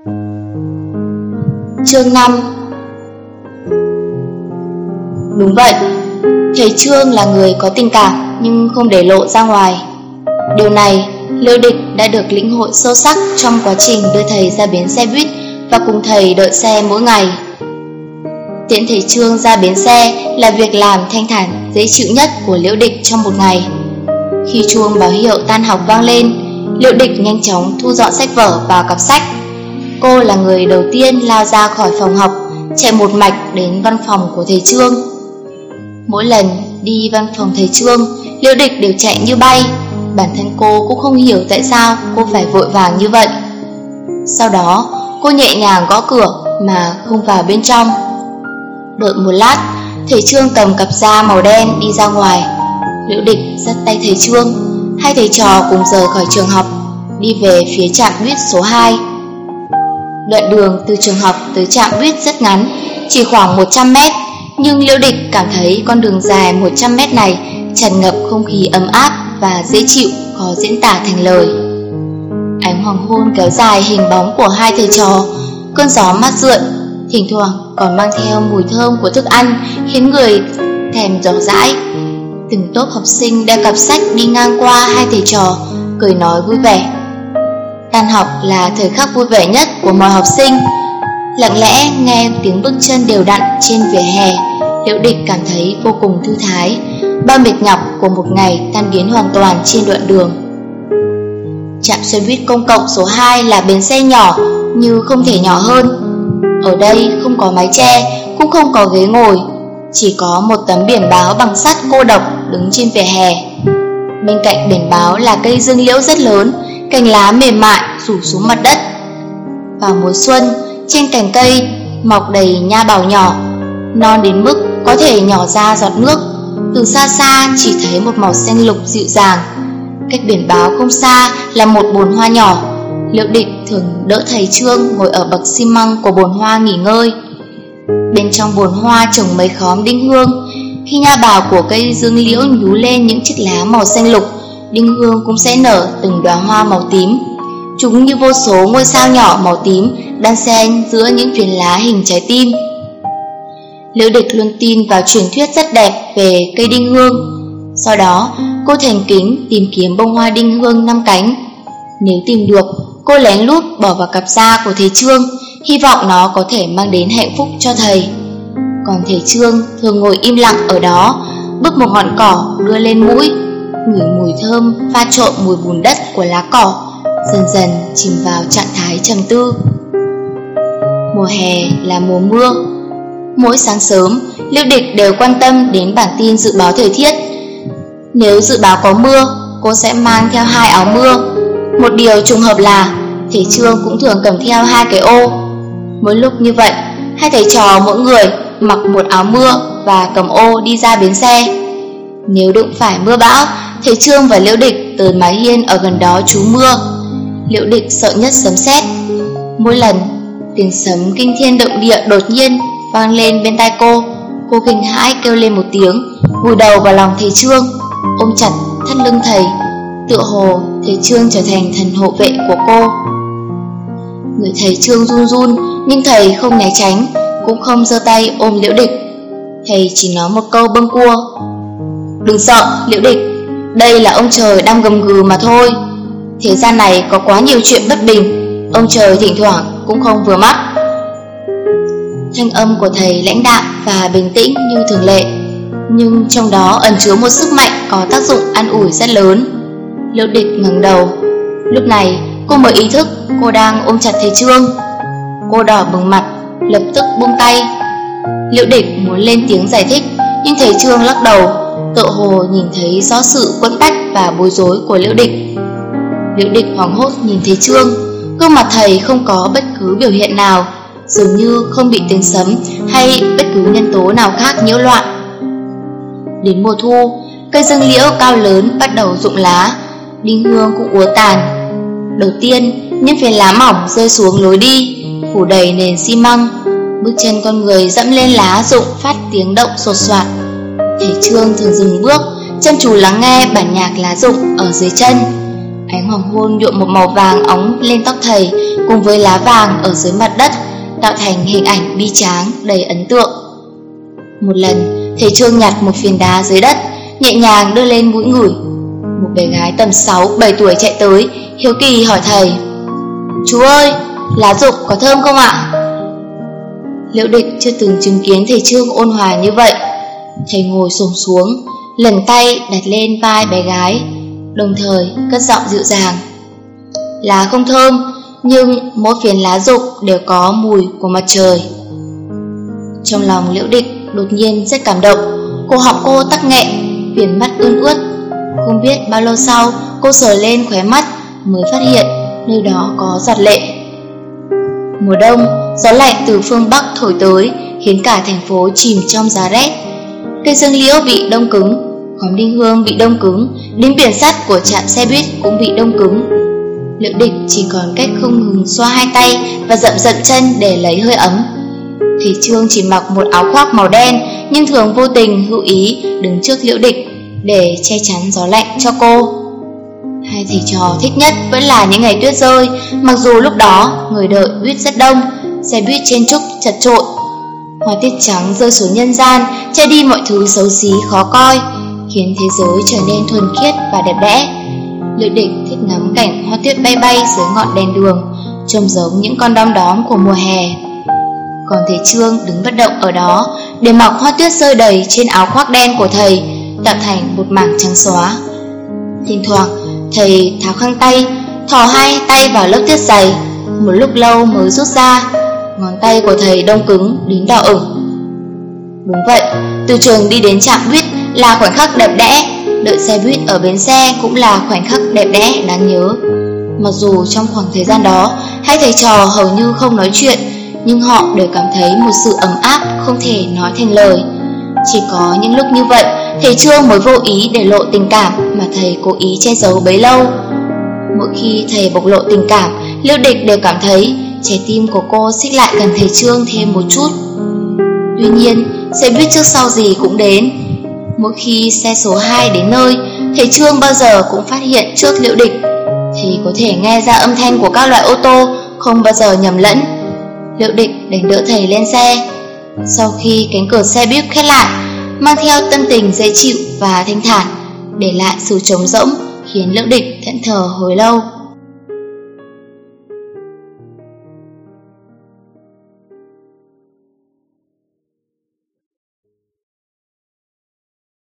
Chương 5. Đúng vậy, thầy Trương là người có tình cảm nhưng không để lộ ra ngoài. Điều này Liễu Địch đã được lĩnh hội sâu sắc trong quá trình đưa thầy ra bến xe buýt và cùng thầy đợi xe mỗi ngày. Tiễn thầy Trương ra bến xe là việc làm thanh thản dễ chịu nhất của Liễu Địch trong một ngày. Khi chuông báo hiệu tan học vang lên, Liễu Địch nhanh chóng thu dọn sách vở vào cặp sách. Cô là người đầu tiên lao ra khỏi phòng học, chạy một mạch đến văn phòng của thầy Trương. Mỗi lần đi văn phòng thầy Trương, Liễu Địch đều chạy như bay. Bản thân cô cũng không hiểu tại sao cô phải vội vàng như vậy. Sau đó cô nhẹ nhàng gõ cửa mà không vào bên trong. Đợi một lát, thầy Trương cầm cặp da màu đen đi ra ngoài. Liễu Địch dắt tay thầy Trương. Hai thầy trò cùng rời khỏi trường học, đi về phía trạm buýt số 2. Đoạn đường từ trường học tới trạm buýt rất ngắn, chỉ khoảng 100 mét. Nhưng Liễu Địch cảm thấy con đường dài 100 mét này tràn ngập không khí ấm áp và dễ chịu, khó diễn tả thành lời. Ánh hoàng hôn kéo dài hình bóng của hai thầy trò, cơn gió mát rượi, thỉnh thoảng còn mang theo mùi thơm của thức ăn khiến người thèm dò dãi. Từng tốp học sinh đeo cặp sách đi ngang qua hai thầy trò, cười nói vui vẻ. Tan học là thời khắc vui vẻ nhất của mọi học sinh. Lặng lẽ nghe tiếng bước chân đều đặn trên vỉa hè, Liễu Địch cảm thấy vô cùng thư thái. Bao mệt nhọc của một ngày tan biến hoàn toàn trên đoạn đường. Trạm xe buýt công cộng số 2 là bến xe nhỏ như không thể nhỏ hơn. Ở đây không có mái che, cũng không có ghế ngồi, chỉ có một tấm biển báo bằng sắt cô độc đứng trên vỉa hè. Bên cạnh biển báo là cây dương liễu rất lớn, cành lá mềm mại rủ xuống mặt đất. Vào mùa xuân, trên cành cây mọc đầy nha bào nhỏ, non đến mức có thể nhỏ ra giọt nước. Từ xa xa chỉ thấy một màu xanh lục dịu dàng. Cách biển báo không xa là một bồn hoa nhỏ. Liễu Địch thường đỡ thầy Trương ngồi ở bậc xi măng của bồn hoa nghỉ ngơi. Bên trong bồn hoa trồng mấy khóm đinh hương. Khi nha bào của cây dương liễu nhú lên những chiếc lá màu xanh lục, đinh hương cũng sẽ nở từng đóa hoa màu tím. Chúng như vô số ngôi sao nhỏ màu tím đan xen giữa những phiến lá hình trái tim. Liễu Địch luôn tin vào truyền thuyết rất đẹp về cây đinh hương. Sau đó cô thành kính tìm kiếm bông hoa đinh hương 5 cánh. Nếu tìm được, cô lén lút bỏ vào cặp da của thầy Trương, hy vọng nó có thể mang đến hạnh phúc cho thầy. Còn thầy Trương thường ngồi im lặng ở đó, bứt một ngọn cỏ đưa lên mũi, ngửi mùi thơm pha trộn mùi bùn đất của lá cỏ, dần dần chìm vào trạng thái trầm tư. Mùa hè là mùa mưa. Mỗi sáng sớm, Liễu Địch đều quan tâm đến bản tin dự báo thời tiết. Nếu dự báo có mưa, cô sẽ mang theo 2 áo mưa. Một điều trùng hợp là thầy Trương cũng thường cầm theo 2 cái ô. Mỗi lúc như vậy, hai thầy trò mỗi người mặc một áo mưa và cầm ô đi ra bến xe. Nếu đụng phải mưa bão, thầy Trương và Liễu Địch tới mái hiên ở gần đó trú mưa. Liễu Địch sợ nhất sấm sét. Mỗi lần tiếng sấm kinh thiên động địa đột nhiên vang lên bên tai cô kinh hãi kêu lên một tiếng, vùi đầu vào lòng thầy Trương, ôm chặt thắt lưng thầy, tựa hồ thầy Trương trở thành thần hộ vệ của cô. Người thầy Trương run run, nhưng thầy không né tránh, cũng không giơ tay ôm Liễu Địch. Thầy chỉ nói một câu bâng cua: "Đừng sợ, Liễu Địch, đây là ông trời đang gầm gừ mà thôi. Thế gian này có quá nhiều chuyện bất bình, ông trời thỉnh thoảng cũng không vừa mắt." Thanh âm của thầy lãnh đạm và bình tĩnh như thường lệ, nhưng trong đó ẩn chứa một sức mạnh có tác dụng an ủi rất lớn. Liễu Địch ngẩng đầu. Lúc này cô mới ý thức cô đang ôm chặt thầy Trương. Cô đỏ bừng mặt, lập tức buông tay. Liễu Địch muốn lên tiếng giải thích, nhưng thầy Trương lắc đầu, tựa hồ nhìn thấy rõ sự quẫn bách và bối rối của Liễu Địch. Liễu Địch hoảng hốt nhìn thầy Trương. Gương mặt thầy không có bất cứ biểu hiện nào, dường như không bị tiếng sấm hay bất cứ nhân tố nào khác nhiễu loạn. Đến mùa thu, cây dương liễu cao lớn bắt đầu rụng lá, đinh hương cũng úa tàn. Đầu tiên, những phiến lá mỏng rơi xuống lối đi, phủ đầy nền xi măng. Bước chân con người dẫm lên lá rụng phát tiếng động sột soạt. Thầy Trương thường dừng bước, chăm chú lắng nghe bản nhạc lá rụng ở dưới chân. Ánh hoàng hôn nhuộm một màu vàng óng lên tóc thầy, cùng với lá vàng ở dưới mặt đất tạo thành hình ảnh bi tráng đầy ấn tượng. Một lần, thầy Trương nhặt một phiến đá dưới đất, nhẹ nhàng đưa lên mũi ngửi. Một bé gái tầm 6-7 tuổi chạy tới, hiếu kỳ hỏi thầy: "Chú ơi, lá rụng có thơm không ạ?" Liễu Địch chưa từng chứng kiến thầy Trương ôn hòa như vậy. Thầy ngồi xổm xuống, lần tay đặt lên vai bé gái, đồng thời cất giọng dịu dàng: "Lá không thơm, nhưng mỗi phiến lá rụng đều có mùi của mặt trời." Trong lòng Liễu Địch đột nhiên rất cảm động, cổ họng cô tắc nghẹn, viền mắt ươn ướt. Không biết bao lâu sau, cô sờ lên khóe mắt mới phát hiện nơi đó có giọt lệ. Mùa đông, gió lạnh từ phương Bắc thổi tới khiến cả thành phố chìm trong giá rét. Cây dương liễu bị đông cứng, khóm đinh hương bị đông cứng, đến biển sắt của trạm xe buýt cũng bị đông cứng. Liễu Địch chỉ còn cách không ngừng xoa hai tay và dậm chân để lấy hơi ấm. Thầy Trương chỉ mặc một áo khoác màu đen, nhưng thường vô tình hữu ý đứng trước Liễu Địch để che chắn gió lạnh cho cô. Hai thầy trò thích nhất vẫn là những ngày tuyết rơi, mặc dù lúc đó người đợi buýt rất đông, xe buýt chen chúc chật chội. Hoa tiết trắng rơi xuống nhân gian, che đi mọi thứ xấu xí khó coi, khiến thế giới trở nên thuần khiết và đẹp đẽ. Liễu Địch thích ngắm cảnh hoa tuyết bay bay dưới ngọn đèn đường, trông giống những con đom đóm của mùa hè. Còn thầy Trương đứng bất động ở đó để mặc hoa tuyết rơi đầy trên áo khoác đen của thầy, tạo thành một mảng trắng xóa. Thỉnh thoảng thầy tháo khăn tay, thò hai tay vào lớp tuyết dày, một lúc lâu mới rút ra. Ngón tay của thầy đông cứng đến đỏ ửng. Đúng vậy, từ trường đi đến trạm buýt là khoảnh khắc đẹp đẽ, đợi xe buýt ở bến xe cũng là khoảnh khắc đẹp đẽ đáng nhớ. Mặc dù trong khoảng thời gian đó hai thầy trò hầu như không nói chuyện, nhưng họ đều cảm thấy một sự ấm áp không thể nói thành lời. Chỉ có những lúc như vậy, thầy Trương mới vô ý để lộ tình cảm mà thầy cố ý che giấu bấy lâu. Mỗi khi thầy bộc lộ tình cảm, Liễu Địch đều cảm thấy trái tim của cô xích lại gần thầy Trương thêm một chút. Tuy nhiên, xe buýt trước sau gì cũng đến. Mỗi khi xe số 2 đến nơi, thầy Trương bao giờ cũng phát hiện trước Liễu Địch. Thầy có thể nghe ra âm thanh của các loại ô tô, không bao giờ nhầm lẫn. Liễu Địch đành đỡ thầy lên xe. Sau khi cánh cửa xe buýt khép lại, mang theo tâm tình dễ chịu và thanh thản, để lại sự trống rỗng khiến Liễu Địch thẫn thờ hồi lâu.